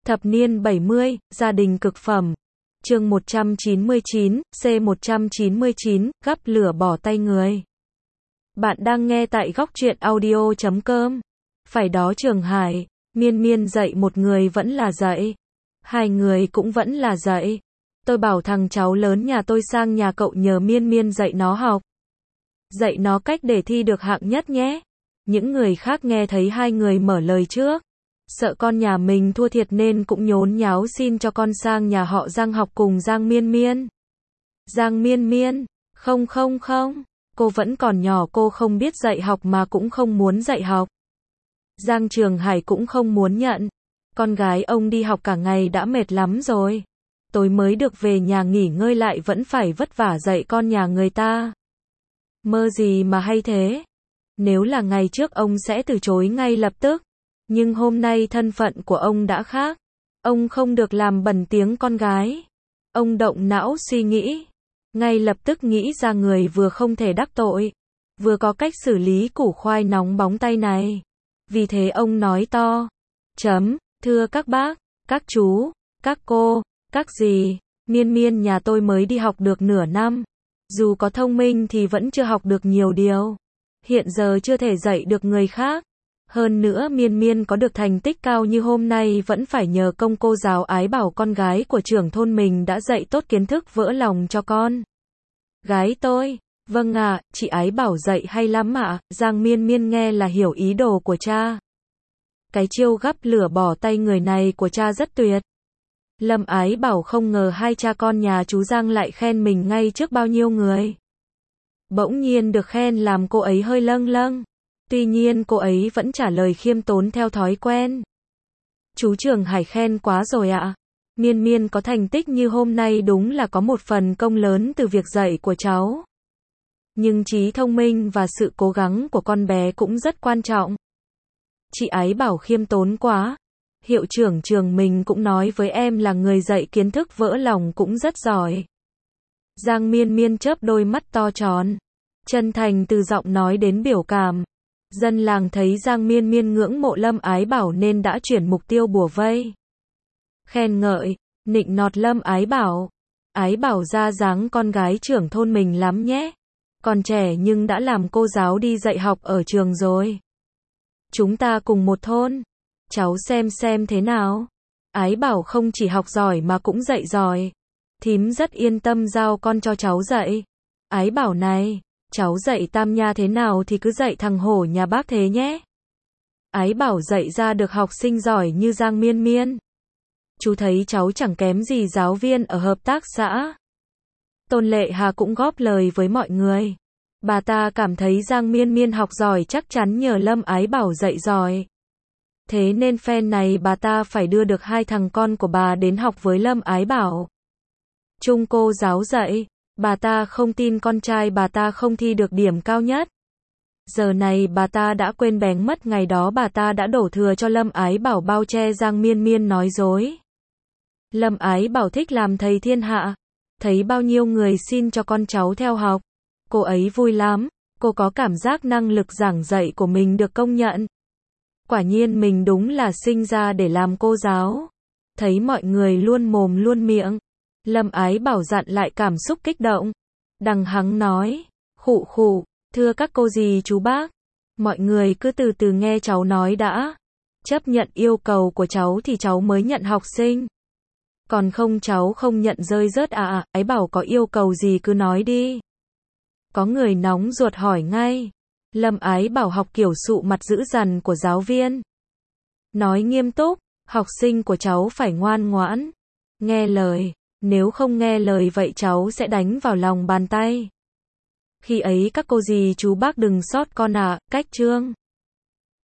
Thập niên 70, gia đình cực phẩm. Chương 199, C199, gắp lửa bỏ tay người. Bạn đang nghe tại góc truyện audio.com. Phải đó Trường Hải, Miên Miên dạy một người vẫn là dạy. Hai người cũng vẫn là dạy. Tôi bảo thằng cháu lớn nhà tôi sang nhà cậu nhờ Miên Miên dạy nó học. Dạy nó cách để thi được hạng nhất nhé. Những người khác nghe thấy hai người mở lời trước. Sợ con nhà mình thua thiệt nên cũng nhốn nháo xin cho con sang nhà họ Giang học cùng Giang Miên Miên. Giang Miên Miên, không, cô vẫn còn nhỏ, cô không biết dạy học mà cũng không muốn dạy học. Giang Trường Hải cũng không muốn nhận. Con gái ông đi học cả ngày đã mệt lắm rồi. Tối mới được về nhà nghỉ ngơi lại vẫn phải vất vả dạy con nhà người ta. Mơ gì mà hay thế. Nếu là ngày trước ông sẽ từ chối ngay lập tức. Nhưng hôm nay thân phận của ông đã khác. Ông không được làm bẩn tiếng con gái. Ông động não suy nghĩ. Ngay lập tức nghĩ ra người vừa không thể đắc tội. Vừa có cách xử lý củ khoai nóng bóng tay này. Vì thế ông nói to. Thưa các bác, các chú, các cô, các dì, Miên Miên nhà tôi mới đi học được nửa năm. Dù có thông minh thì vẫn chưa học được nhiều điều. Hiện giờ chưa thể dạy được người khác. Hơn nữa Miên Miên có được thành tích cao như hôm nay vẫn phải nhờ công cô giáo Ái Bảo con gái của trưởng thôn mình đã dạy tốt kiến thức vỡ lòng cho con gái tôi. Vâng ạ, chị Ái Bảo dạy hay lắm ạ. Giang Miên Miên nghe là hiểu ý đồ của cha. Cái chiêu gắp lửa bỏ tay người này của cha rất tuyệt. Lâm Ái Bảo không ngờ hai cha con nhà chú Giang lại khen mình ngay trước bao nhiêu người. Bỗng nhiên được khen làm cô ấy hơi lâng lâng. Tuy nhiên cô ấy vẫn trả lời khiêm tốn theo thói quen. Chú Trường Hải khen quá rồi ạ. Miên Miên có thành tích như hôm nay đúng là có một phần công lớn từ việc dạy của cháu. Nhưng trí thông minh và sự cố gắng của con bé cũng rất quan trọng. Chị Ái Bảo khiêm tốn quá. Hiệu trưởng trường mình cũng nói với em là người dạy kiến thức vỡ lòng cũng rất giỏi. Giang Miên Miên chớp đôi mắt to tròn. Chân thành từ giọng nói đến biểu cảm. Dân làng thấy Giang Miên Miên ngưỡng mộ Lâm Ái Bảo nên đã chuyển mục tiêu bủa vây. Khen ngợi, nịnh nọt Lâm Ái Bảo. Ái Bảo ra dáng con gái trưởng thôn mình lắm nhé. Còn trẻ nhưng đã làm cô giáo đi dạy học ở trường rồi. Chúng ta cùng một thôn. Cháu xem thế nào. Ái Bảo không chỉ học giỏi mà cũng dạy giỏi. Thím rất yên tâm giao con cho cháu dạy. Ái Bảo này. Cháu dạy Tam Nha thế nào thì cứ dạy thằng hổ nhà bác thế nhé. Ái Bảo dạy ra được học sinh giỏi như Giang Miên Miên. Chú thấy cháu chẳng kém gì giáo viên ở hợp tác xã. Tôn Lệ Hà cũng góp lời với mọi người. Bà ta cảm thấy Giang Miên Miên học giỏi chắc chắn nhờ Lâm Ái Bảo dạy giỏi. Thế nên phen này bà ta phải đưa được hai thằng con của bà đến học với Lâm Ái Bảo. Chung cô giáo dạy. Bà ta không tin con trai bà ta không thi được điểm cao nhất. Giờ này bà ta đã quên bén mất ngày đó bà ta đã đổ thừa cho Lâm Ái Bảo bao che Giang Miên Miên nói dối. Lâm Ái Bảo thích làm thầy thiên hạ. Thấy bao nhiêu người xin cho con cháu theo học. Cô ấy vui lắm. Cô có cảm giác năng lực giảng dạy của mình được công nhận. Quả nhiên mình đúng là sinh ra để làm cô giáo. Thấy mọi người luôn mồm luôn miệng. Lâm Ái Bảo dặn lại cảm xúc kích động. Đằng hắng nói, khụ, thưa các cô dì chú bác. Mọi người cứ từ từ nghe cháu nói đã. Chấp nhận yêu cầu của cháu thì cháu mới nhận học sinh. Còn không cháu không nhận rơi rớt à. Ái Bảo có yêu cầu gì cứ nói đi. Có người nóng ruột hỏi ngay. Lâm Ái Bảo học kiểu sụ mặt dữ dằn của giáo viên. Nói nghiêm túc, học sinh của cháu phải ngoan ngoãn. Nghe lời. Nếu không nghe lời vậy cháu sẽ đánh vào lòng bàn tay. Khi ấy các cô dì chú bác đừng sót con ạ. Cách chương.